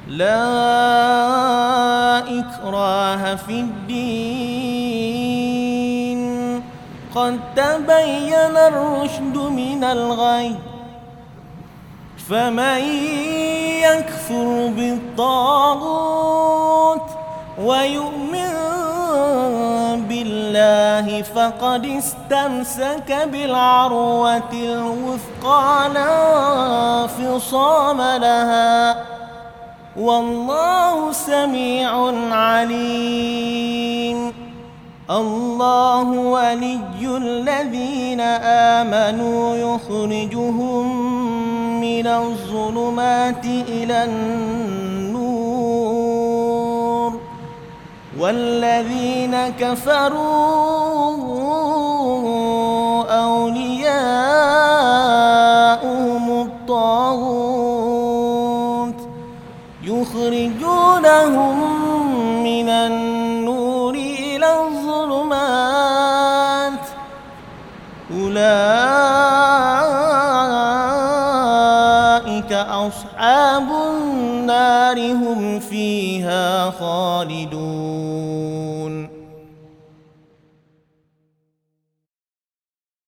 لا إكراه في الدين قد تبين الرشد من الغي فمن يكفر بالطاغوت ويؤمن بالله فقد استمسك بالعروة الوثقى لا انفصام لها والله سميع عليم. الله ولي الذين آمنوا يخرجهم من الظلمات إلى النور والذين كفروا أولياؤهم الطاغوت يخرجونهم من النور إلى الظلمات أولئك أصحاب النار هم فيها خالدون.